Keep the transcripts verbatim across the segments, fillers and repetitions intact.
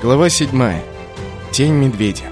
Глава седьмая. Тень медведя.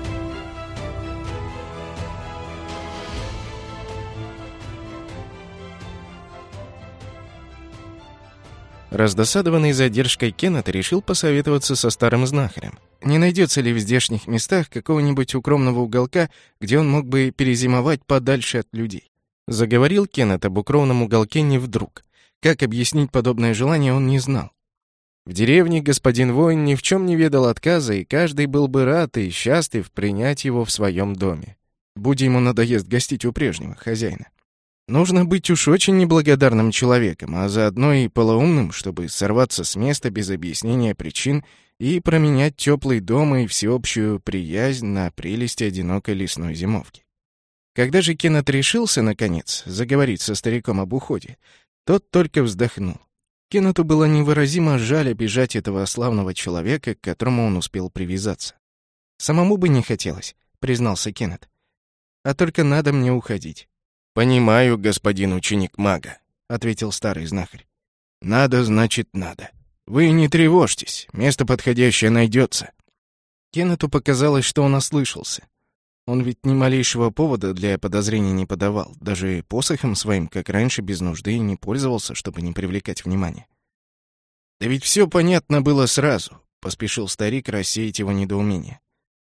Раздосадованный задержкой Кеннет решил посоветоваться со старым знахарем. Не найдется ли в здешних местах какого-нибудь укромного уголка, где он мог бы перезимовать подальше от людей? Заговорил Кеннет об укромном уголке не вдруг. Как объяснить подобное желание, он не знал. В деревне господин воин ни в чем не ведал отказа, и каждый был бы рад и счастлив принять его в своем доме. Будь ему надоест гостить у прежнего хозяина. Нужно быть уж очень неблагодарным человеком, а заодно и полоумным, чтобы сорваться с места без объяснения причин и променять теплый дом и всеобщую приязнь на прелести одинокой лесной зимовки. Когда же Кеннет решился, наконец, заговорить со стариком об уходе, тот только вздохнул. Кеннету было невыразимо жаль обижать этого славного человека, к которому он успел привязаться. «Самому бы не хотелось», — признался Кеннет. «А только надо мне уходить». «Понимаю, господин ученик мага», — ответил старый знахарь. «Надо, значит, надо. Вы не тревожьтесь, место подходящее найдется». Кеннету показалось, что он ослышался. Он ведь ни малейшего повода для подозрений не подавал, даже посохом своим, как раньше, без нужды не пользовался, чтобы не привлекать внимания. «Да ведь все понятно было сразу», — поспешил старик рассеять его недоумение.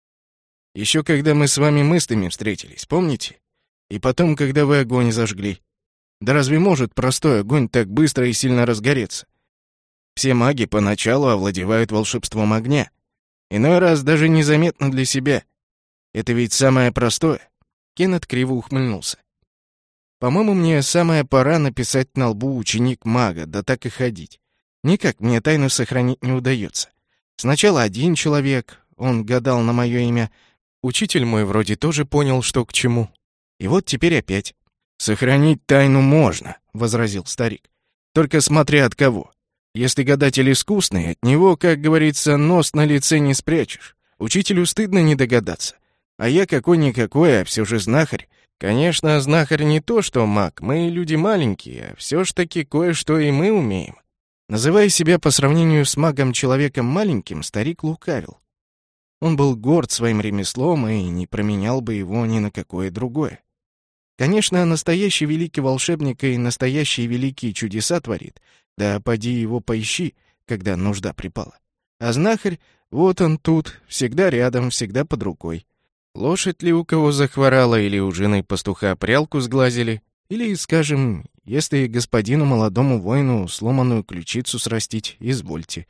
«Еще когда мы с вами мыслями встретились, помните? И потом, когда вы огонь зажгли. Да разве может простой огонь так быстро и сильно разгореться? Все маги поначалу овладевают волшебством огня. Иной раз даже незаметно для себя. Это ведь самое простое». Кеннет криво ухмыльнулся. «По-моему, мне самая пора написать на лбу ученик мага, да так и ходить. Никак мне тайну сохранить не удается. Сначала один человек, он гадал на мое имя. Учитель мой вроде тоже понял, что к чему. И вот теперь опять». «Сохранить тайну можно», — возразил старик. «Только смотря от кого. Если гадатель искусный, от него, как говорится, нос на лице не спрячешь. Учителю стыдно не догадаться. А я какой-никакой, а все же знахарь. Конечно, знахарь не то, что маг. Мы люди маленькие, а все ж таки кое-что и мы умеем». Называя себя по сравнению с магом человеком маленьким, старик лукавил. Он был горд своим ремеслом и не променял бы его ни на какое другое. Конечно, настоящий великий волшебник и настоящие великие чудеса творит, да поди его поищи, когда нужда припала. А знахарь, вот он тут, всегда рядом, всегда под рукой. Лошадь ли у кого захворала, или у жены пастуха прялку сглазили, или, скажем, если господину молодому воину сломанную ключицу срастить, извольте.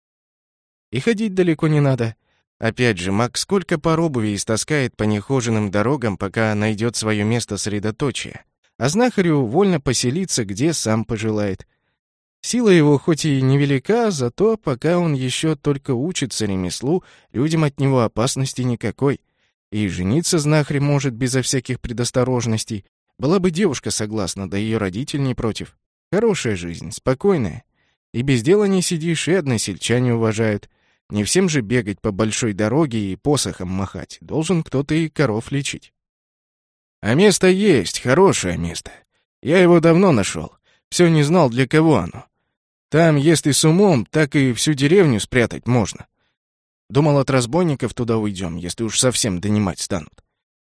И ходить далеко не надо. Опять же, маг сколько пар обуви истаскает по нехоженным дорогам, пока найдет свое место средоточия. А знахарю вольно поселиться, где сам пожелает. Сила его хоть и невелика, зато пока он еще только учится ремеслу, людям от него опасности никакой. И жениться знахарь может безо всяких предосторожностей. Была бы девушка согласна, да ее родитель не против. Хорошая жизнь, спокойная. И без дела не сидишь, и односельчане уважают. Не всем же бегать по большой дороге и посохом махать. Должен кто-то и коров лечить. А место есть, хорошее место. Я его давно нашел. Все не знал, для кого оно. Там, если с умом, так и всю деревню спрятать можно. Думал, от разбойников туда уйдем, если уж совсем донимать станут.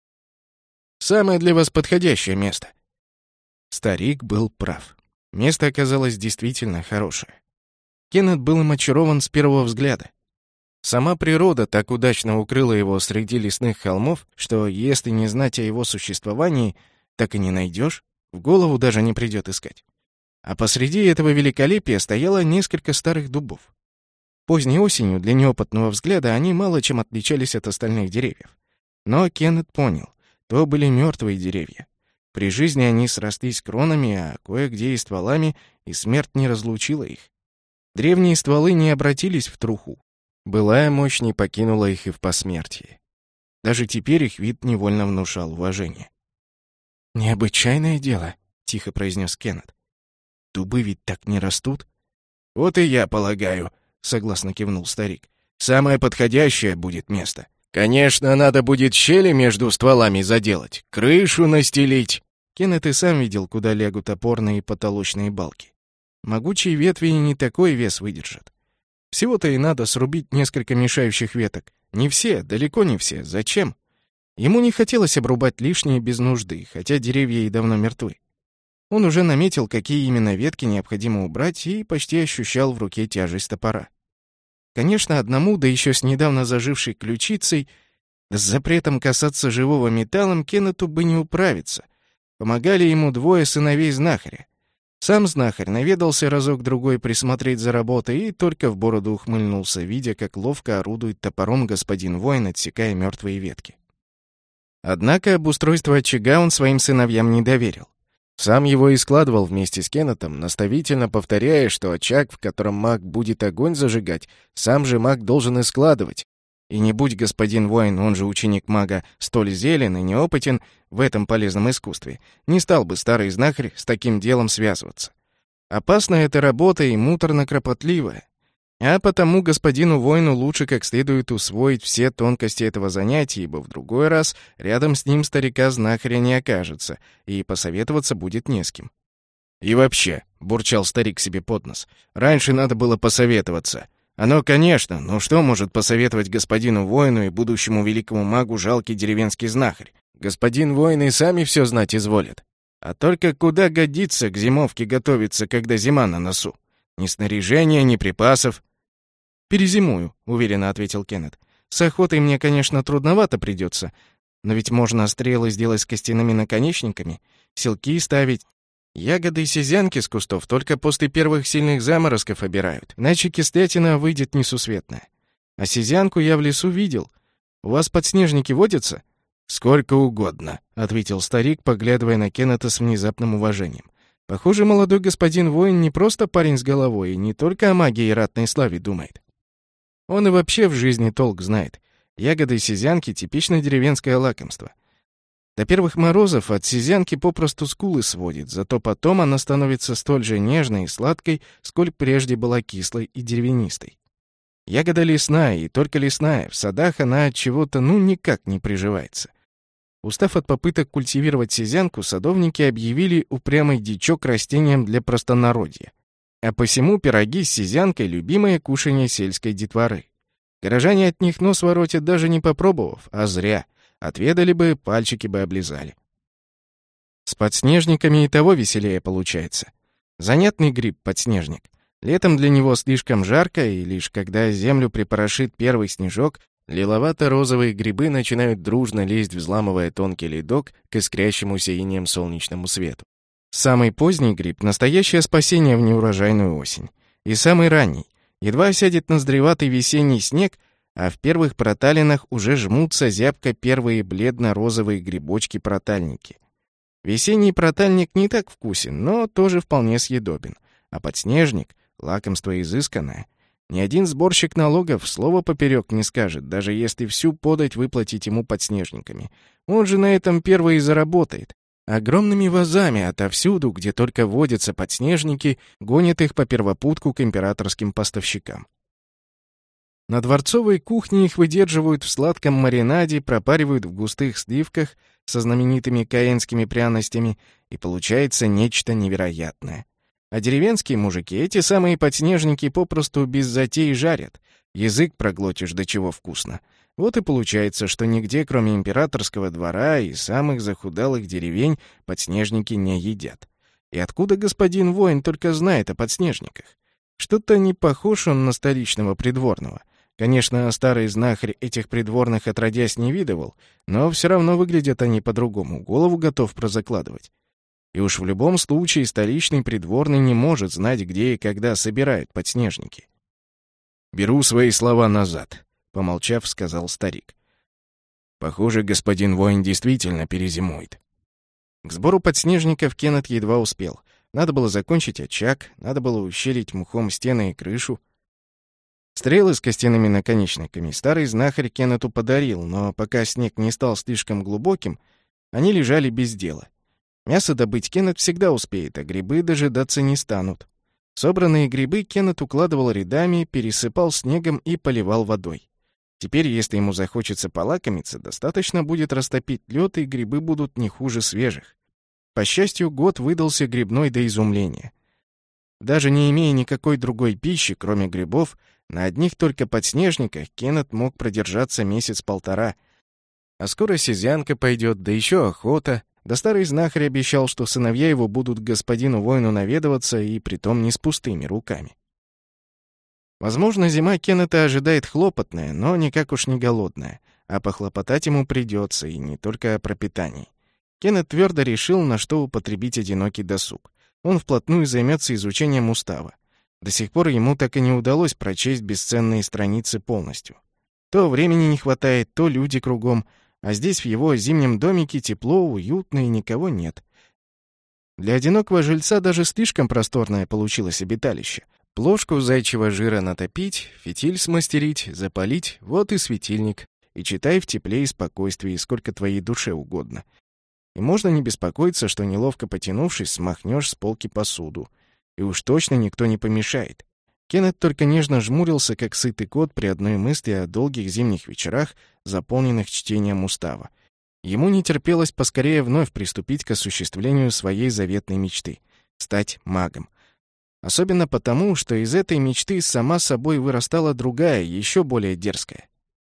Самое для вас подходящее место. Старик был прав. Место оказалось действительно хорошее. Кеннет был им очарован с первого взгляда. Сама природа так удачно укрыла его среди лесных холмов, что если не знать о его существовании, так и не найдешь, в голову даже не придет искать. А посреди этого великолепия стояло несколько старых дубов. Поздней осенью для неопытного взгляда они мало чем отличались от остальных деревьев. Но Кеннет понял, то были мертвые деревья. При жизни они срослись кронами, а кое-где и стволами, и смерть не разлучила их. Древние стволы не обратились в труху. Былая мощь не покинула их и в посмертии. Даже теперь их вид невольно внушал уважение. «Необычайное дело», — тихо произнес Кеннет. «Дубы ведь так не растут?» «Вот и я полагаю», — согласно кивнул старик. «Самое подходящее будет место. Конечно, надо будет щели между стволами заделать, крышу настелить». Кеннет и сам видел, куда лягут опорные и потолочные балки. Могучие ветви не такой вес выдержат. Всего-то и надо срубить несколько мешающих веток. Не все, далеко не все. Зачем? Ему не хотелось обрубать лишнее без нужды, хотя деревья и давно мертвы. Он уже наметил, какие именно ветки необходимо убрать, и почти ощущал в руке тяжесть топора. Конечно, одному, да еще с недавно зажившей ключицей, с запретом касаться живого металлом, Кеннету бы не управиться. Помогали ему двое сыновей знахаря. Сам знахарь наведался разок-другой присмотреть за работой и только в бороду ухмыльнулся, видя, как ловко орудует топором господин воин, отсекая мертвые ветки. Однако обустройство очага он своим сыновьям не доверил. Сам его и складывал вместе с Кеннетом, наставительно повторяя, что очаг, в котором маг будет огонь зажигать, сам же маг должен и складывать. И не будь господин воин, он же ученик мага, столь зелен и неопытен в этом полезном искусстве, не стал бы старый знахарь с таким делом связываться. Опасная эта работа и муторно-кропотливая. А потому господину воину лучше как следует усвоить все тонкости этого занятия, ибо в другой раз рядом с ним старика-знахаря не окажется, и посоветоваться будет не с кем. «И вообще», — бурчал старик себе под нос, — «раньше надо было посоветоваться. Оно, конечно, но что может посоветовать господину воину и будущему великому магу жалкий деревенский знахарь? Господин воин и сами все знать изволят. А только куда годится к зимовке готовиться, когда зима на носу? Ни снаряжения, ни припасов». «Перезимую», — уверенно ответил Кеннет. «С охотой мне, конечно, трудновато придется, но ведь можно стрелы сделать с костяными наконечниками, селки ставить. Ягоды и сизянки с кустов только после первых сильных заморозков обирают, иначе кислятина выйдет несусветная. А сизянку я в лесу видел. У вас подснежники водятся?» «Сколько угодно», — ответил старик, поглядывая на Кеннета с внезапным уважением. Похоже, молодой господин воин не просто парень с головой и не только о магии и ратной славе думает. Он и вообще в жизни толк знает. Ягоды и сизянки — типичное деревенское лакомство. До первых морозов от сизянки попросту скулы сводит, зато потом она становится столь же нежной и сладкой, сколь прежде была кислой и деревянистой. Ягода лесная, и только лесная, в садах она от чего-то ну никак не приживается. Устав от попыток культивировать сизянку, садовники объявили упрямый дичок растением для простонародья. А посему пироги с сизянкой — любимое кушанье сельской детворы. Горожане от них нос воротят, даже не попробовав, а зря. Отведали бы, пальчики бы облизали. С подснежниками и того веселее получается. Занятный гриб подснежник. Летом для него слишком жарко, и лишь когда землю припорошит первый снежок, лиловато-розовые грибы начинают дружно лезть, взламывая тонкий ледок к искрящемуся инеем солнечному свету. Самый поздний гриб — настоящее спасение в неурожайную осень. И самый ранний. Едва осядет наздреватый весенний снег, а в первых проталинах уже жмутся зябко первые бледно-розовые грибочки-протальники. Весенний протальник не так вкусен, но тоже вполне съедобен. А подснежник — лакомство изысканное. Ни один сборщик налогов слова поперек не скажет, даже если всю подать выплатить ему подснежниками. Он же на этом первый и заработает. Огромными вазами отовсюду, где только водятся подснежники, гонят их по первопутку к императорским поставщикам. На дворцовой кухне их выдерживают в сладком маринаде, пропаривают в густых сливках со знаменитыми каенскими пряностями, и получается нечто невероятное. А деревенские мужики эти самые подснежники попросту без затей жарят. Язык проглотишь, до чего вкусно. Вот и получается, что нигде, кроме императорского двора и самых захудалых деревень, подснежники не едят. И откуда господин воин только знает о подснежниках? Что-то не похож он на столичного придворного. Конечно, старый знахарь этих придворных отродясь не видывал, но все равно выглядят они по-другому, голову готов прозакладывать. И уж в любом случае столичный придворный не может знать, где и когда собирают подснежники. «Беру свои слова назад», — помолчав, сказал старик. «Похоже, господин воин действительно перезимует». К сбору подснежников Кеннет едва успел. Надо было закончить очаг, надо было ущелить мхом стены и крышу. Стрелы с костяными наконечниками старый знахарь Кеннету подарил, но пока снег не стал слишком глубоким, они лежали без дела. Мясо добыть Кеннет всегда успеет, а грибы дожидаться не станут. Собранные грибы Кеннет укладывал рядами, пересыпал снегом и поливал водой. Теперь, если ему захочется полакомиться, достаточно будет растопить лед, и грибы будут не хуже свежих. По счастью, год выдался грибной до изумления. Даже не имея никакой другой пищи, кроме грибов, На одних только подснежниках Кеннет мог продержаться месяц-полтора. А скоро сизянка пойдет, да еще охота. Да старый знахарь обещал, что сыновья его будут к господину воину наведываться, и притом не с пустыми руками. Возможно, зима Кеннета ожидает хлопотная, но никак уж не голодная, а похлопотать ему придется, и не только о пропитании. Кеннет твердо решил, на что употребить одинокий досуг. Он вплотную займется изучением устава. До сих пор ему так и не удалось прочесть бесценные страницы полностью. То времени не хватает, то люди кругом, а здесь в его зимнем домике тепло, уютно и никого нет. Для одинокого жильца даже слишком просторное получилось обиталище. Плошку зайчьего жира натопить, фитиль смастерить, запалить — вот и светильник. И читай в тепле и спокойствии, сколько твоей душе угодно. И можно не беспокоиться, что, неловко потянувшись, смахнешь с полки посуду. И уж точно никто не помешает. Кеннет только нежно жмурился, как сытый кот, при одной мысли о долгих зимних вечерах, заполненных чтением устава. Ему не терпелось поскорее вновь приступить к осуществлению своей заветной мечты — стать магом. Особенно потому, что из этой мечты сама собой вырастала другая, еще более дерзкая.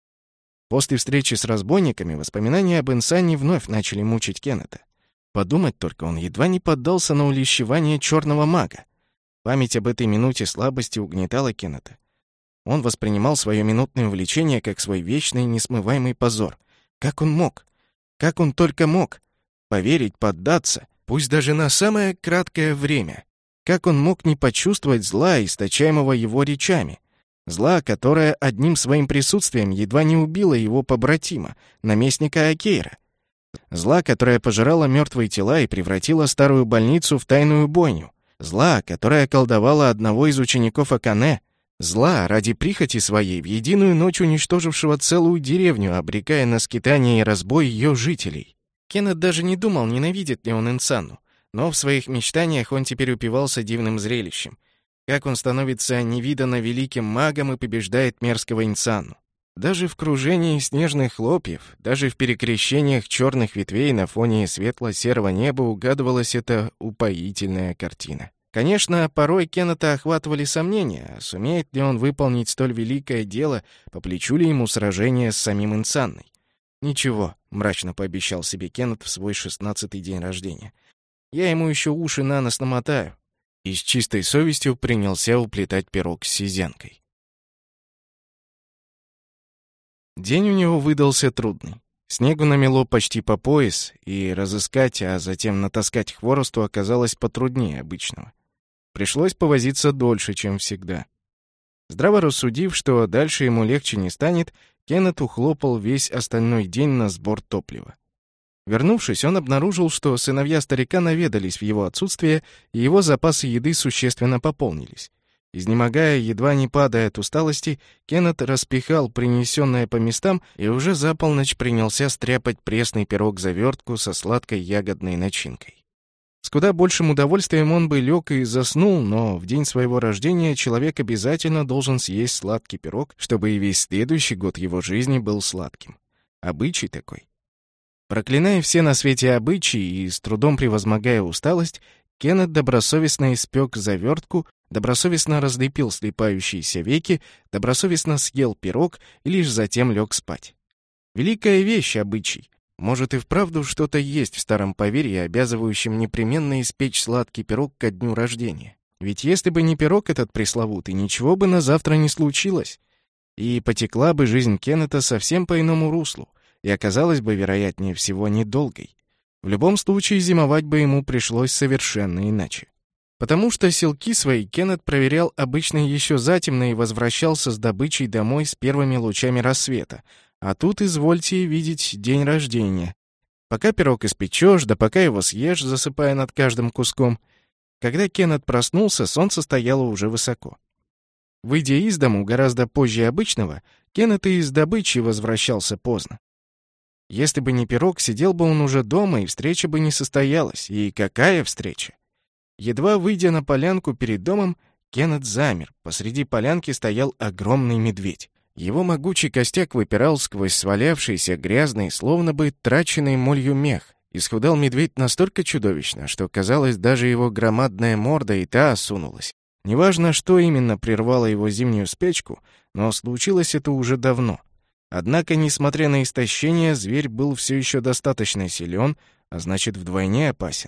После встречи с разбойниками воспоминания об Инсане вновь начали мучить Кеннета. Подумать только, он едва не поддался на увещевание черного мага. Память об этой минуте слабости угнетала Кеннета. Он воспринимал свое минутное увлечение как свой вечный несмываемый позор. Как он мог? Как он только мог? Поверить, поддаться, пусть даже на самое краткое время. Как он мог не почувствовать зла, источаемого его речами? Зла, которое одним своим присутствием едва не убило его побратима, наместника Акейра. Зла, которое пожирало мертвые тела и превратило старую больницу в тайную бойню. Зла, которое околдовало одного из учеников Акане. Зла, ради прихоти своей, в единую ночь уничтожившего целую деревню, обрекая на скитание и разбой ее жителей. Кеннет даже не думал, ненавидит ли он Инсанну. Но в своих мечтаниях он теперь упивался дивным зрелищем. Как он становится невиданно великим магом и побеждает мерзкого Инсанну. Даже в кружении снежных хлопьев, даже в перекрещениях черных ветвей на фоне светло-серого неба угадывалась эта упоительная картина. Конечно, порой Кеннета охватывали сомнения, сумеет ли он выполнить столь великое дело, по плечу ли ему сражение с самим Инсанной. «Ничего», — мрачно пообещал себе Кеннет в свой шестнадцатый день рождения. «Я ему еще уши на нос намотаю». И с чистой совестью принялся уплетать пирог с сизянкой. День у него выдался трудный. Снегу намело почти по пояс, и разыскать, а затем натаскать хворосту оказалось потруднее обычного. Пришлось повозиться дольше, чем всегда. Здраво рассудив, что дальше ему легче не станет, Кеннет ухлопал весь остальной день на сбор топлива. Вернувшись, он обнаружил, что сыновья старика наведались в его отсутствие, и его запасы еды существенно пополнились. Изнемогая, едва не падая от усталости, Кеннет распихал принесенное по местам и уже за полночь принялся стряпать пресный пирог-завертку со сладкой ягодной начинкой. С куда большим удовольствием он бы лег и заснул, но в день своего рождения человек обязательно должен съесть сладкий пирог, чтобы и весь следующий год его жизни был сладким. Обычай такой. Проклиная все на свете обычаи и с трудом превозмогая усталость, Кеннет добросовестно испек завертку, добросовестно разлепил слипающиеся веки, добросовестно съел пирог и лишь затем лег спать. Великая вещь — обычай. Может, и вправду что-то есть в старом поверье, обязывающем непременно испечь сладкий пирог ко дню рождения. Ведь если бы не пирог этот пресловутый, ничего бы на завтра не случилось. И потекла бы жизнь Кеннета совсем по иному руслу, и оказалась бы, вероятнее всего, недолгой. В любом случае, зимовать бы ему пришлось совершенно иначе. Потому что селки свои Кеннет проверял обычно еще затемно и возвращался с добычей домой с первыми лучами рассвета. А тут, извольте видеть, день рождения. Пока пирог испечешь, да пока его съешь, засыпая над каждым куском. Когда Кеннет проснулся, солнце стояло уже высоко. Выйдя из дому гораздо позже обычного, Кеннет и из добычи возвращался поздно. Если бы не пирог, сидел бы он уже дома, и встреча бы не состоялась. И какая встреча! Едва выйдя на полянку перед домом, Кеннет замер. Посреди полянки стоял огромный медведь. Его могучий костяк выпирал сквозь свалявшийся грязный, словно бы траченный молью мех. Исхудал медведь настолько чудовищно, что, казалось, даже его громадная морда и та осунулась. Неважно, что именно прервало его зимнюю спячку, но случилось это уже давно. Однако, несмотря на истощение, зверь был все еще достаточно силен, а значит, вдвойне опасен.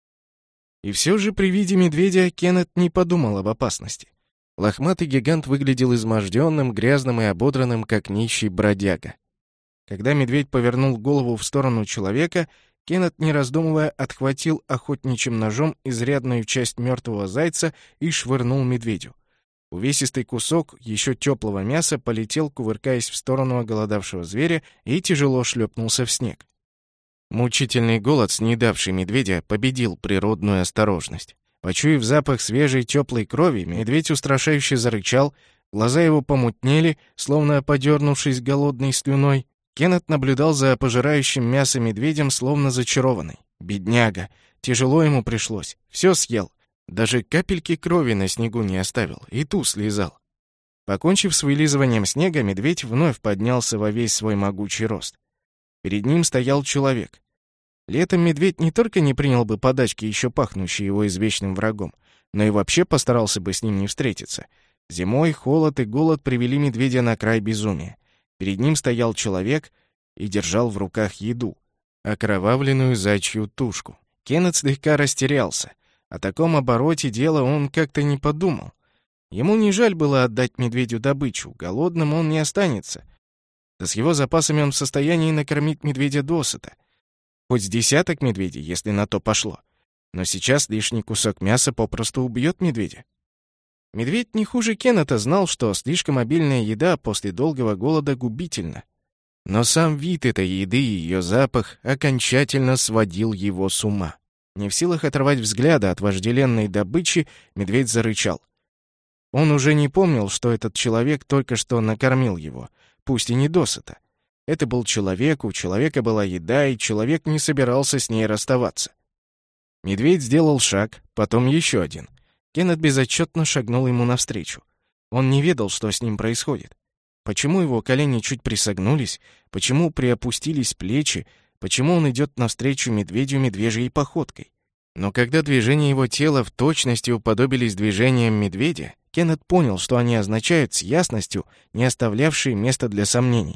И все же при виде медведя Кеннет не подумал об опасности. Лохматый гигант выглядел изможденным, грязным и ободранным, как нищий бродяга. Когда медведь повернул голову в сторону человека, Кеннет, не раздумывая, отхватил охотничьим ножом изрядную часть мертвого зайца и швырнул медведю. Увесистый кусок еще теплого мяса полетел, кувыркаясь в сторону оголодавшего зверя, и тяжело шлепнулся в снег. Мучительный голод, снедавший медведя, победил природную осторожность. Почуяв запах свежей теплой крови, медведь устрашающе зарычал, глаза его помутнели, словно подернувшись голодной слюной. Кеннет наблюдал за пожирающим мясо медведем, словно зачарованный. Бедняга! Тяжело ему пришлось. Все съел. Даже капельки крови на снегу не оставил, и ту слезал. Покончив с вылизыванием снега, медведь вновь поднялся во весь свой могучий рост. Перед ним стоял человек. Летом медведь не только не принял бы подачки, еще пахнущие его извечным врагом, но и вообще постарался бы с ним не встретиться. Зимой холод и голод привели медведя на край безумия. Перед ним стоял человек и держал в руках еду — окровавленную зайчью тушку. Кеннет слегка растерялся. О таком обороте дела он как-то не подумал. Ему не жаль было отдать медведю добычу, голодным он не останется. Да с его запасами он в состоянии накормить медведя досыта. Хоть с десяток медведей, если на то пошло. Но сейчас лишний кусок мяса попросту убьет медведя. Медведь не хуже Кеннета знал, что слишком обильная еда после долгого голода губительна. Но сам вид этой еды и ее запах окончательно сводил его с ума. Не в силах оторвать взгляда от вожделенной добычи, медведь зарычал. Он уже не помнил, что этот человек только что накормил его, пусть и не досыта. Это был человек, у человека была еда, и человек не собирался с ней расставаться. Медведь сделал шаг, потом еще один. Кеннет безотчетно шагнул ему навстречу. Он не ведал, что с ним происходит. Почему его колени чуть присогнулись, почему приопустились плечи, почему он идет навстречу медведю медвежьей походкой. Но когда движения его тела в точности уподобились движениям медведя, Кеннет понял, что они означают с ясностью, не оставлявшей места для сомнений.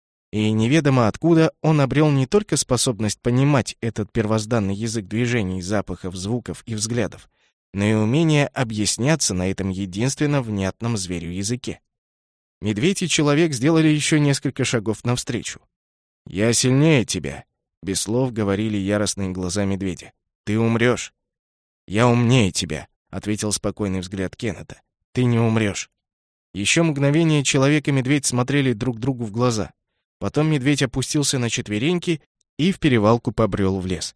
И неведомо откуда он обрел не только способность понимать этот первозданный язык движений, запахов, звуков и взглядов, но и умение объясняться на этом единственно внятном зверю языке. Медведь и человек сделали еще несколько шагов навстречу. «Я сильнее тебя», — без слов говорили яростные глаза медведя. «Ты умрешь». «Я умнее тебя», — ответил спокойный взгляд Кеннета. «Ты не умрешь». Еще мгновение человек и медведь смотрели друг другу в глаза. Потом медведь опустился на четвереньки и в перевалку побрел в лес.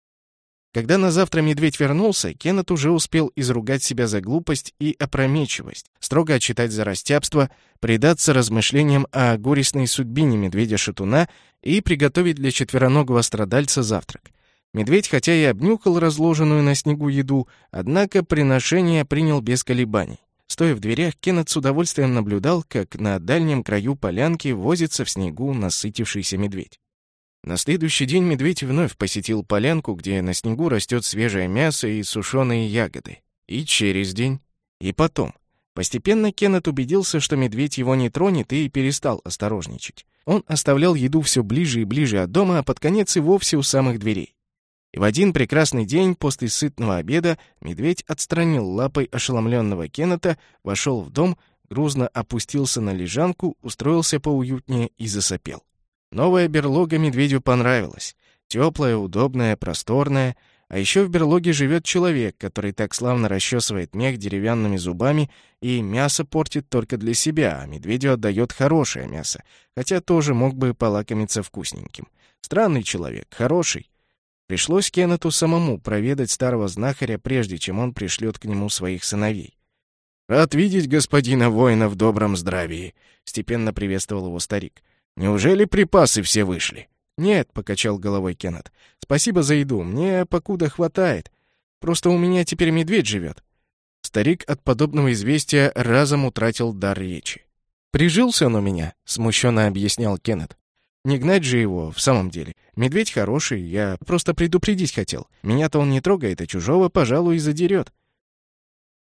Когда на завтра медведь вернулся, Кеннет уже успел изругать себя за глупость и опрометчивость, строго отчитать за растяпство, предаться размышлениям о горестной судьбине медведя-шатуна и приготовить для четвероногого страдальца завтрак. Медведь, хотя и обнюхал разложенную на снегу еду, однако приношение принял без колебаний. Стоя в дверях, Кеннет с удовольствием наблюдал, как на дальнем краю полянки возится в снегу насытившийся медведь. На следующий день медведь вновь посетил полянку, где на снегу растет свежее мясо и сушеные ягоды. И через день, и потом. Постепенно Кеннет убедился, что медведь его не тронет, и перестал осторожничать. Он оставлял еду все ближе и ближе от дома, а под конец и вовсе у самых дверей. И в один прекрасный день после сытного обеда медведь отстранил лапой ошеломленного Кеннета, вошел в дом, грузно опустился на лежанку, устроился поуютнее и засопел. Новая берлога медведю понравилась. Теплая, удобная, просторная. А еще в берлоге живет человек, который так славно расчесывает мех деревянными зубами и мясо портит только для себя, а медведю отдает хорошее мясо, хотя тоже мог бы полакомиться вкусненьким. Странный человек, хороший. Пришлось Кеннету самому проведать старого знахаря, прежде чем он пришлет к нему своих сыновей. «Рад видеть господина воина в добром здравии», — степенно приветствовал его старик. «Неужели припасы все вышли?» «Нет», — покачал головой Кеннет. «Спасибо за еду, мне покуда хватает. Просто у меня теперь медведь живет». Старик от подобного известия разом утратил дар речи. «Прижился он у меня», — смущенно объяснял Кеннет. «Не гнать же его, в самом деле. Медведь хороший, я просто предупредить хотел. Меня-то он не трогает, а чужого, пожалуй, и задерет».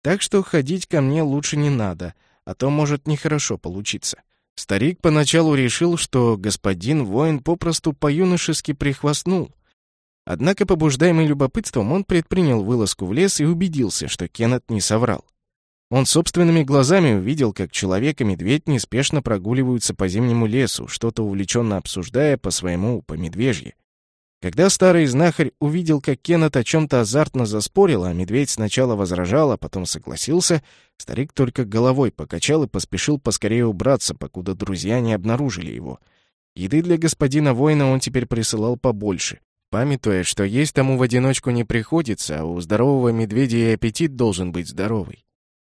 Так что ходить ко мне лучше не надо, а то может нехорошо получиться». Старик поначалу решил, что господин воин попросту по-юношески прихвастнул. Однако, побуждаемый любопытством, он предпринял вылазку в лес и убедился, что Кеннет не соврал. Он собственными глазами увидел, как человек и медведь неспешно прогуливаются по зимнему лесу, что-то увлеченно обсуждая по-своему по-медвежьи. Когда старый знахарь увидел, как Кеннет о чем-то азартно заспорил, а медведь сначала возражал, а потом согласился, старик только головой покачал и поспешил поскорее убраться, покуда друзья не обнаружили его. Еды для господина воина он теперь присылал побольше, памятуя, что есть тому в одиночку не приходится, а у здорового медведя и аппетит должен быть здоровый.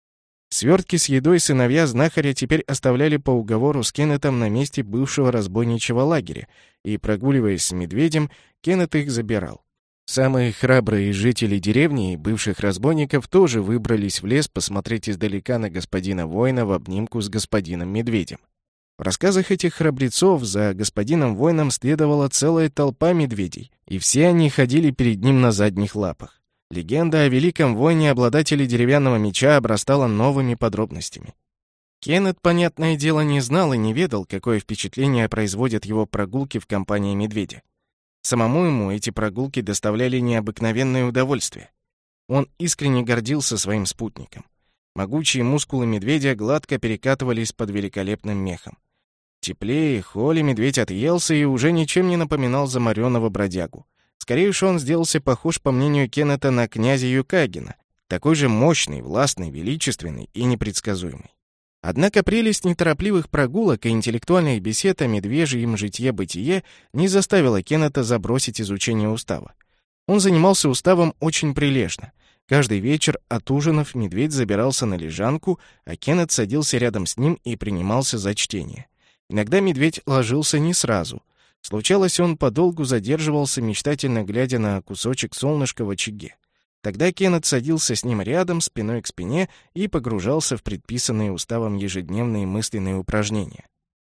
Свертки с едой сыновья знахаря теперь оставляли по уговору с Кеннетом на месте бывшего разбойничьего лагеря, и, прогуливаясь с медведем, Кеннет их забирал. Самые храбрые жители деревни и бывших разбойников тоже выбрались в лес посмотреть издалека на господина воина в обнимку с господином медведем. В рассказах этих храбрецов за господином воином следовала целая толпа медведей, и все они ходили перед ним на задних лапах. Легенда о великом воине, обладателе деревянного меча, обрастала новыми подробностями. Кеннет, понятное дело, не знал и не ведал, какое впечатление производят его прогулки в компании медведя. Самому ему эти прогулки доставляли необыкновенное удовольствие. Он искренне гордился своим спутником. Могучие мускулы медведя гладко перекатывались под великолепным мехом. Теплее и холе медведь отъелся и уже ничем не напоминал заморенного бродягу. Скорее уж он сделался похож, по мнению Кеннета, на князя Юкагина, такой же мощный, властный, величественный и непредсказуемый. Однако прелесть неторопливых прогулок и интеллектуальных бесед о медвежьем житье-бытие не заставила Кеннета забросить изучение устава. Он занимался уставом очень прилежно. Каждый вечер, отужинав, медведь забирался на лежанку, а Кеннет садился рядом с ним и принимался за чтение. Иногда медведь ложился не сразу. Случалось, он подолгу задерживался, мечтательно глядя на кусочек солнышка в очаге. Тогда Кеннет садился с ним рядом, спиной к спине, и погружался в предписанные уставом ежедневные мысленные упражнения.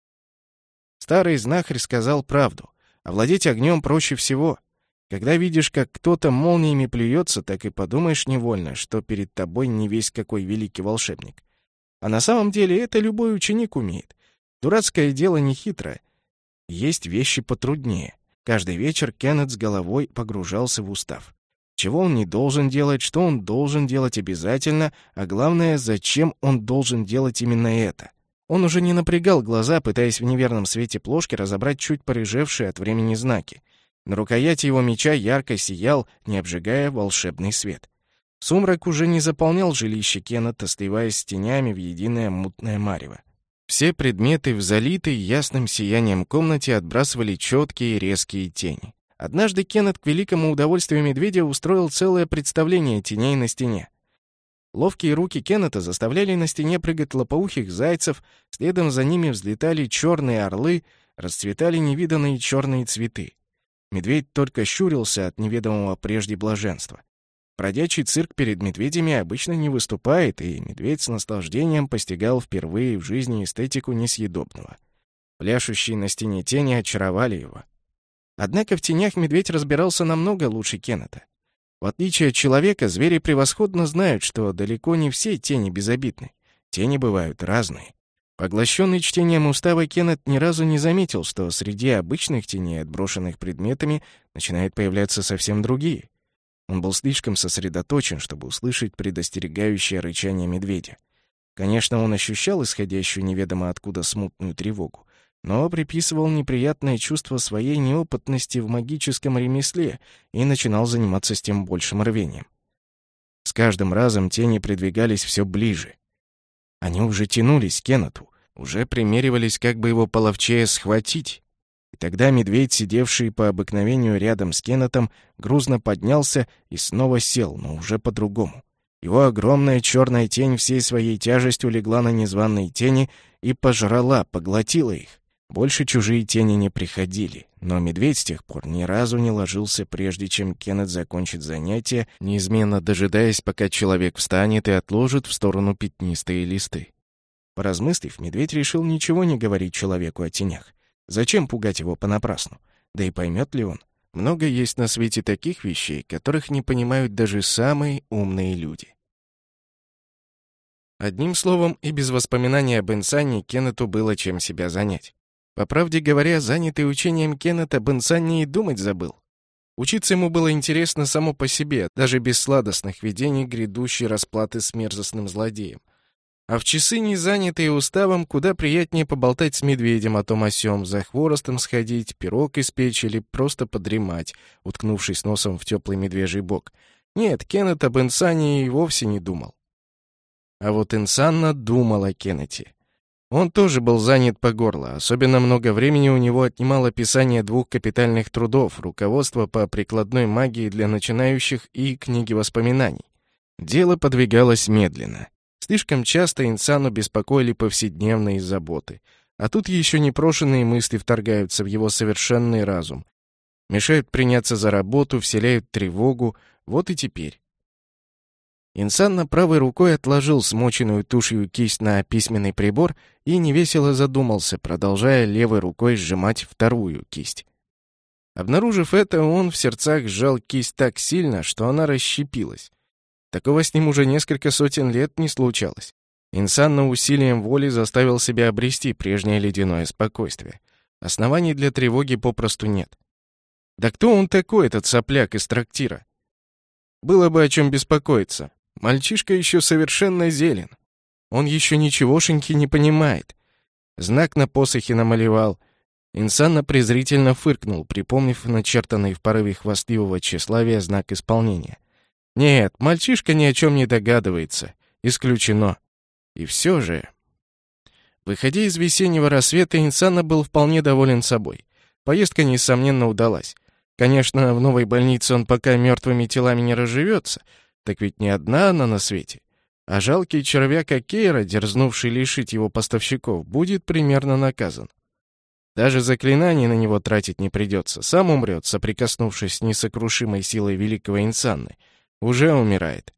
Старый знахарь сказал правду. Овладеть огнем проще всего. Когда видишь, как кто-то молниями плюется, так и подумаешь невольно, что перед тобой не весть какой великий волшебник. А на самом деле это любой ученик умеет. Дурацкое дело не хитрое. Есть вещи потруднее. Каждый вечер Кеннет с головой погружался в устав. Чего он не должен делать, что он должен делать обязательно, а главное, зачем он должен делать именно это. Он уже не напрягал глаза, пытаясь в неверном свете плошки разобрать чуть порыжевшие от времени знаки. На рукояти его меча ярко сиял, не обжигая, волшебный свет. Сумрак уже не заполнял жилище Кеннета, сливаясь с тенями в единое мутное марево. Все предметы в залитой ясным сиянием комнате отбрасывали четкие резкие тени. Однажды Кеннет к великому удовольствию медведя устроил целое представление теней на стене. Ловкие руки Кеннета заставляли на стене прыгать лопоухих зайцев, следом за ними взлетали черные орлы, расцветали невиданные черные цветы. Медведь только щурился от неведомого прежде блаженства. Бродячий цирк перед медведями обычно не выступает, и медведь с наслаждением постигал впервые в жизни эстетику несъедобного. Пляшущие на стене тени очаровали его. Однако в тенях медведь разбирался намного лучше Кеннета. В отличие от человека, звери превосходно знают, что далеко не все тени безобидны. Тени бывают разные. Поглощенный чтением устава, Кеннет ни разу не заметил, что среди обычных теней, отброшенных предметами, начинают появляться совсем другие. Он был слишком сосредоточен, чтобы услышать предостерегающее рычание медведя. Конечно, он ощущал исходящую неведомо откуда смутную тревогу, но приписывал неприятное чувство своей неопытности в магическом ремесле и начинал заниматься с тем большим рвением. С каждым разом тени придвигались все ближе. Они уже тянулись к Кеннету, уже примеривались, как бы его половчее схватить. И тогда медведь, сидевший по обыкновению рядом с Кеннетом, грузно поднялся и снова сел, но уже по-другому. Его огромная черная тень всей своей тяжестью легла на незваные тени и пожрала, поглотила их. Больше чужие тени не приходили, но медведь с тех пор ни разу не ложился, прежде чем Кеннет закончит занятие, неизменно дожидаясь, пока человек встанет и отложит в сторону пятнистые листы. Поразмыслив, медведь решил ничего не говорить человеку о тенях. Зачем пугать его понапрасну? Да и поймет ли он? Много есть на свете таких вещей, которых не понимают даже самые умные люди. Одним словом, и без воспоминаний об Инсанне Кеннету было чем себя занять. По правде говоря, занятый учением Кеннет об Инсанне и думать забыл. Учиться ему было интересно само по себе, даже без сладостных видений грядущей расплаты с мерзостным злодеем. А в часы, не занятые уставом, куда приятнее поболтать с медведем о том о сём, за хворостом сходить, пирог испечь или просто подремать, уткнувшись носом в теплый медвежий бок. Нет, Кеннет об Инсанне и вовсе не думал. А вот Инсанна думал о Кеннете. Он тоже был занят по горло. Особенно много времени у него отнимало писание двух капитальных трудов, руководство по прикладной магии для начинающих и книги воспоминаний. Дело подвигалось медленно. Слишком часто Инсанну беспокоили повседневные заботы. А тут еще непрошенные мысли вторгаются в его совершенный разум. Мешают приняться за работу, вселяют тревогу. Вот и теперь. Инсанна правой рукой отложил смоченную тушью кисть на письменный прибор и невесело задумался, продолжая левой рукой сжимать вторую кисть. Обнаружив это, он в сердцах сжал кисть так сильно, что она расщепилась. Такого с ним уже несколько сотен лет не случалось. Инсанна усилием воли заставил себя обрести прежнее ледяное спокойствие. Оснований для тревоги попросту нет. Да кто он такой, этот сопляк из трактира? Было бы о чем беспокоиться. Мальчишка еще совершенно зелен. Он еще ничегошеньки не понимает. Знак на посохе намалевал. Инсанна презрительно фыркнул, припомнив начертанный в порыве хвастливого тщеславия знак исполнения. Нет, мальчишка ни о чем не догадывается. Исключено. И все же... Выходя из весеннего рассвета, Инсанна был вполне доволен собой. Поездка, несомненно, удалась. Конечно, в новой больнице он пока мертвыми телами не разживется, так ведь не одна она на свете. А жалкий червяк Акейра, дерзнувший лишить его поставщиков, будет примерно наказан. Даже заклинаний на него тратить не придется. Сам умрет, соприкоснувшись с несокрушимой силой великого Инсанны. Уже умирает.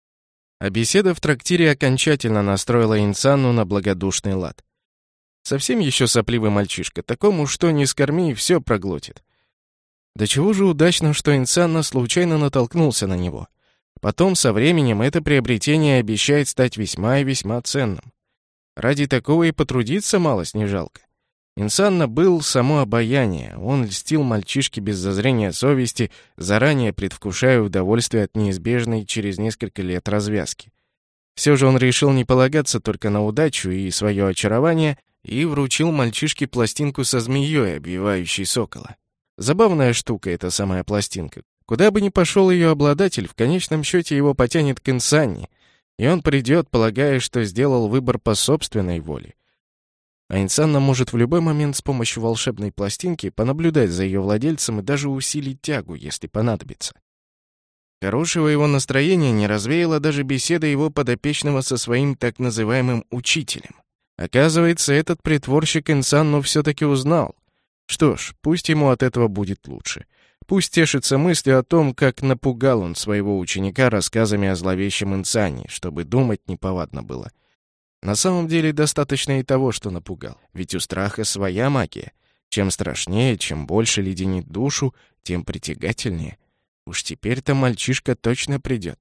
А беседа в трактире окончательно настроила Инсанну на благодушный лад. Совсем еще сопливый мальчишка, такому что ни скорми, все проглотит. Да чего же удачно, что Инсанна случайно натолкнулся на него. Потом, со временем, это приобретение обещает стать весьма и весьма ценным. Ради такого и потрудиться малость не жалко. Инсанна был само обаяние, он льстил мальчишке без зазрения совести, заранее предвкушая удовольствие от неизбежной через несколько лет развязки. Все же он решил не полагаться только на удачу и свое очарование и вручил мальчишке пластинку со змеей, обвивающей сокола. Забавная штука эта самая пластинка. Куда бы ни пошел ее обладатель, в конечном счете его потянет к Инсанне, и он придет, полагая, что сделал выбор по собственной воле. А Инсанна может в любой момент с помощью волшебной пластинки понаблюдать за ее владельцем и даже усилить тягу, если понадобится. Хорошего его настроения не развеяла даже беседа его подопечного со своим так называемым учителем. Оказывается, этот притворщик Инсанну все-таки узнал. Что ж, пусть ему от этого будет лучше. Пусть тешится мыслью о том, как напугал он своего ученика рассказами о зловещем Инсанне, чтобы думать неповадно было. На самом деле достаточно и того, что напугал. Ведь у страха своя магия. Чем страшнее, чем больше леденит душу, тем притягательнее. Уж теперь-то мальчишка точно придет.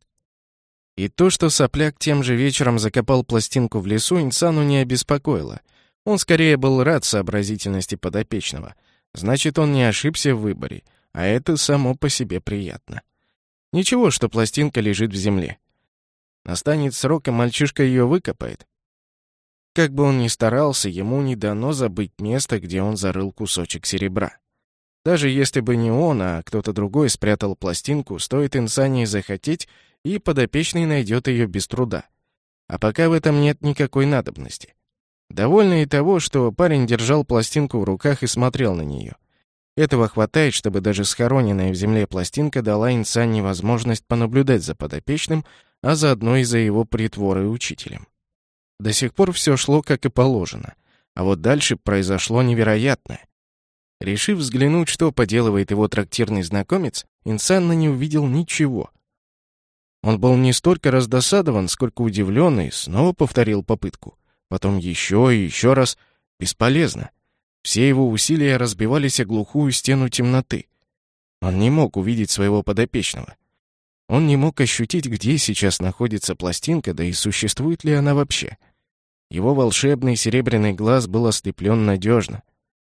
И то, что сопляк тем же вечером закопал пластинку в лесу, Инсанну не обеспокоило. Он скорее был рад сообразительности подопечного. Значит, он не ошибся в выборе, а это само по себе приятно. Ничего, что пластинка лежит в земле. Настанет срок, и мальчишка ее выкопает. Как бы он ни старался, ему не дано забыть место, где он зарыл кусочек серебра. Даже если бы не он, а кто-то другой спрятал пластинку, стоит Инсанне захотеть, и подопечный найдет ее без труда. А пока в этом нет никакой надобности. Довольно и того, что парень держал пластинку в руках и смотрел на нее. Этого хватает, чтобы даже схороненная в земле пластинка дала Инсанне возможность понаблюдать за подопечным, а заодно и за его притворой учителем. До сих пор все шло как и положено, а вот дальше произошло невероятное. Решив взглянуть, что поделывает его трактирный знакомец, Инсанна не увидел ничего. Он был не столько раздосадован, сколько удивлен и снова повторил попытку. Потом еще и еще раз. Бесполезно. Все его усилия разбивались о глухую стену темноты. Он не мог увидеть своего подопечного. Он не мог ощутить, где сейчас находится пластинка, да и существует ли она вообще. Его волшебный серебряный глаз был ослеплен надежно.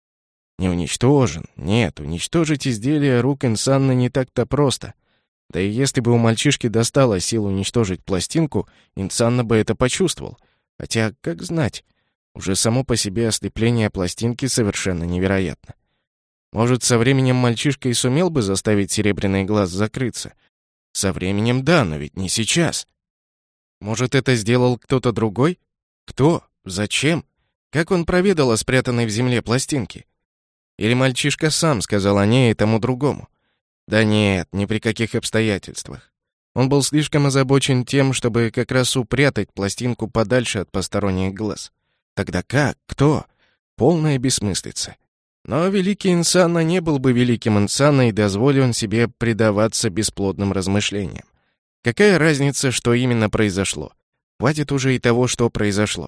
Не уничтожен. Нет, уничтожить изделие рук Инсанна не так-то просто. Да и если бы у мальчишки достало сил уничтожить пластинку, Инсанна бы это почувствовал. Хотя, как знать, уже само по себе ослепление пластинки совершенно невероятно. Может, со временем мальчишка и сумел бы заставить серебряный глаз закрыться. Со временем да, но ведь не сейчас. Может, это сделал кто-то другой? Кто? Зачем? Как он проведал о спрятанной в земле пластинке? Или мальчишка сам сказал о ней и тому другому? Да нет, ни при каких обстоятельствах. Он был слишком озабочен тем, чтобы как раз упрятать пластинку подальше от посторонних глаз. Тогда как? Кто? Полная бессмыслица. Но великий Инсанна не был бы великим Инсанна, и дозволил он себе предаваться бесплодным размышлениям. Какая разница, что именно произошло? Хватит уже и того, что произошло.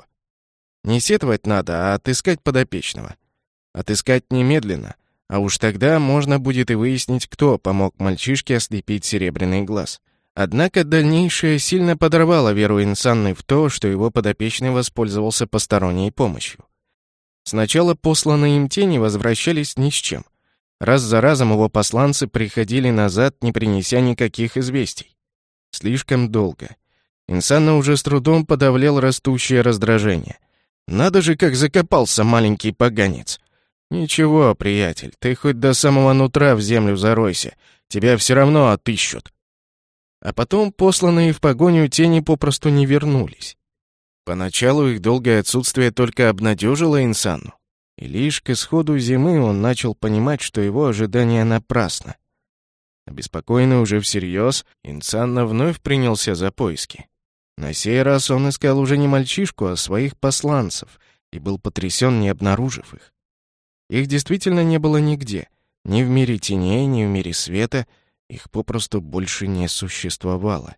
Не сетовать надо, а отыскать подопечного. Отыскать немедленно, а уж тогда можно будет и выяснить, кто помог мальчишке ослепить серебряный глаз. Однако дальнейшее сильно подорвало веру Инсанны в то, что его подопечный воспользовался посторонней помощью. Сначала посланные им тени возвращались ни с чем. Раз за разом его посланцы приходили назад, не принеся никаких известий. Слишком долго. Инсанна уже с трудом подавлял растущее раздражение. Надо же, как закопался маленький поганец. Ничего, приятель, ты хоть до самого нутра в землю заройся, тебя все равно отыщут. А потом посланные в погоню тени попросту не вернулись. Поначалу их долгое отсутствие только обнадежило Инсанну. И лишь к исходу зимы он начал понимать, что его ожидание напрасно. Обеспокоенный уже всерьез, Инсанна вновь принялся за поиски. На сей раз он искал уже не мальчишку, а своих посланцев, и был потрясен, не обнаружив их. Их действительно не было нигде, ни в мире теней, ни в мире света, их попросту больше не существовало.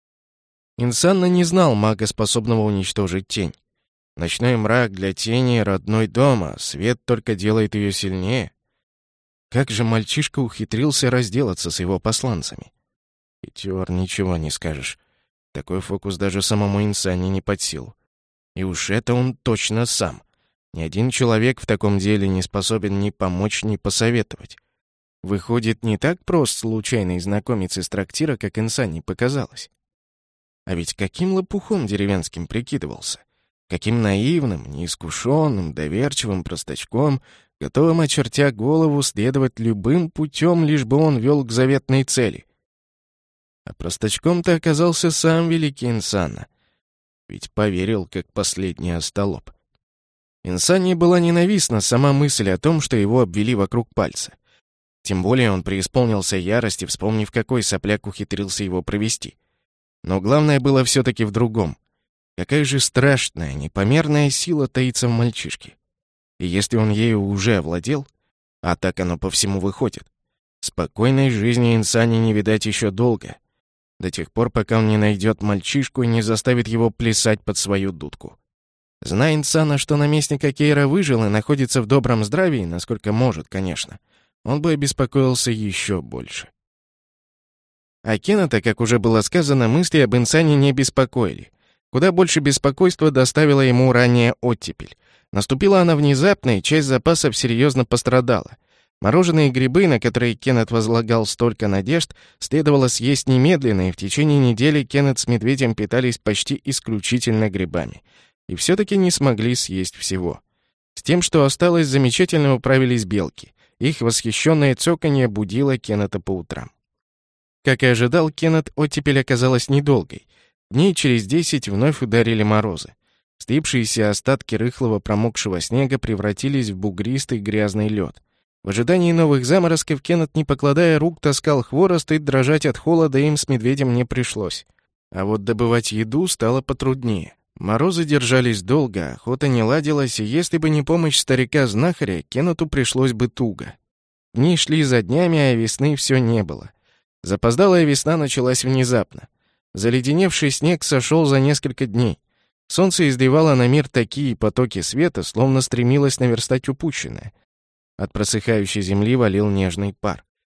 Инсанна не знал мага, способного уничтожить тень. Ночной мрак для тени — родной дом, а свет только делает ее сильнее. Как же мальчишка ухитрился разделаться с его посланцами? Хитер, ничего не скажешь. Такой фокус даже самому Инсанне не под силу. И уж это он точно сам. Ни один человек в таком деле не способен ни помочь, ни посоветовать. Выходит, не так прост случайный знакомец из трактира, как Инсанне показалось. А ведь каким лопухом деревенским прикидывался. Каким наивным, неискушенным, доверчивым простачком, готовым, очертя голову, следовать любым путем, лишь бы он вел к заветной цели. А простачком-то оказался сам великий Инсанна. Ведь поверил, как последний остолоп. Инсанне была ненавистна сама мысль о том, что его обвели вокруг пальца. Тем более он преисполнился ярости, вспомнив, какой сопляк ухитрился его провести. Но главное было все-таки в другом. Какая же страшная, непомерная сила таится в мальчишке. И если он ею уже овладел, а так оно по всему выходит, спокойной жизни Инсанне не видать еще долго, до тех пор, пока он не найдет мальчишку и не заставит его плясать под свою дудку. Зная Инсанна, что наместник Акейра выжил и находится в добром здравии, насколько может, конечно, он бы обеспокоился еще больше. А Кеннета, как уже было сказано, мысли об Инсанне не беспокоили. Куда больше беспокойства доставила ему ранее оттепель. Наступила она внезапно, и часть запасов серьезно пострадала. Мороженые грибы, на которые Кеннет возлагал столько надежд, следовало съесть немедленно, и в течение недели Кеннет с медведем питались почти исключительно грибами. И все-таки не смогли съесть всего. С тем, что осталось, замечательно управились белки. Их восхищенное цоканье будило Кеннета по утрам. Как и ожидал Кеннет, оттепель оказалась недолгой. Дней через десять вновь ударили морозы. Слипшиеся остатки рыхлого промокшего снега превратились в бугристый грязный лед. В ожидании новых заморозков Кеннет, не покладая рук, таскал хворост, и дрожать от холода им с медведем не пришлось. А вот добывать еду стало потруднее. Морозы держались долго, охота не ладилась, и если бы не помощь старика-знахаря, Кеннету пришлось бы туго. Дни шли за днями, а весны все не было. Запоздалая весна началась внезапно. Заледеневший снег сошел за несколько дней. Солнце изливало на мир такие потоки света, словно стремилось наверстать упущенное. От просыхающей земли валил нежный пар.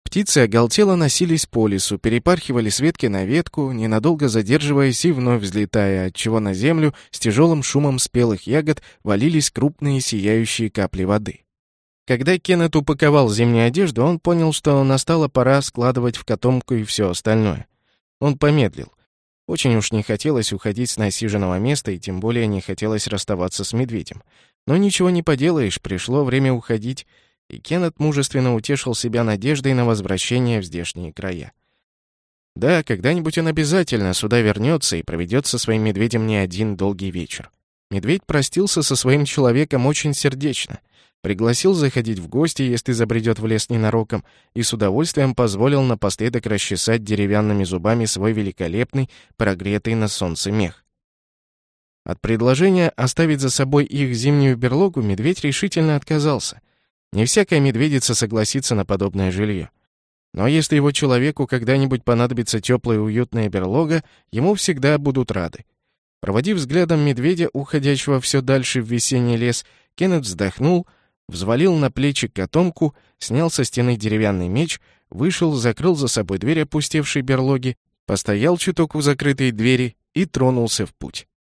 Птицы оголтело носились по лесу, перепархивали с ветки на ветку, ненадолго задерживаясь и вновь взлетая, отчего на землю с тяжелым шумом спелых ягод валились крупные сияющие капли воды. Когда Кеннет упаковал зимнюю одежду, он понял, что настала пора складывать в котомку и все остальное. Он помедлил. Очень уж не хотелось уходить с насиженного места, и тем более не хотелось расставаться с медведем. Но ничего не поделаешь, пришло время уходить, и Кеннет мужественно утешил себя надеждой на возвращение в здешние края. Да, когда-нибудь он обязательно сюда вернется и проведет со своим медведем не один долгий вечер. Медведь простился со своим человеком очень сердечно, пригласил заходить в гости, если забредет в лес ненароком, и с удовольствием позволил напоследок расчесать деревянными зубами свой великолепный, прогретый на солнце мех. От предложения оставить за собой их зимнюю берлогу медведь решительно отказался. Не всякая медведица согласится на подобное жилье. Но если его человеку когда-нибудь понадобится теплая и уютная берлога, ему всегда будут рады. Проводив взглядом медведя, уходящего все дальше в весенний лес, Кеннет вздохнул, взвалил на плечи котомку, снял со стены деревянный меч, вышел, закрыл за собой дверь опустевшей берлоги, постоял чуток у закрытой двери и тронулся в путь.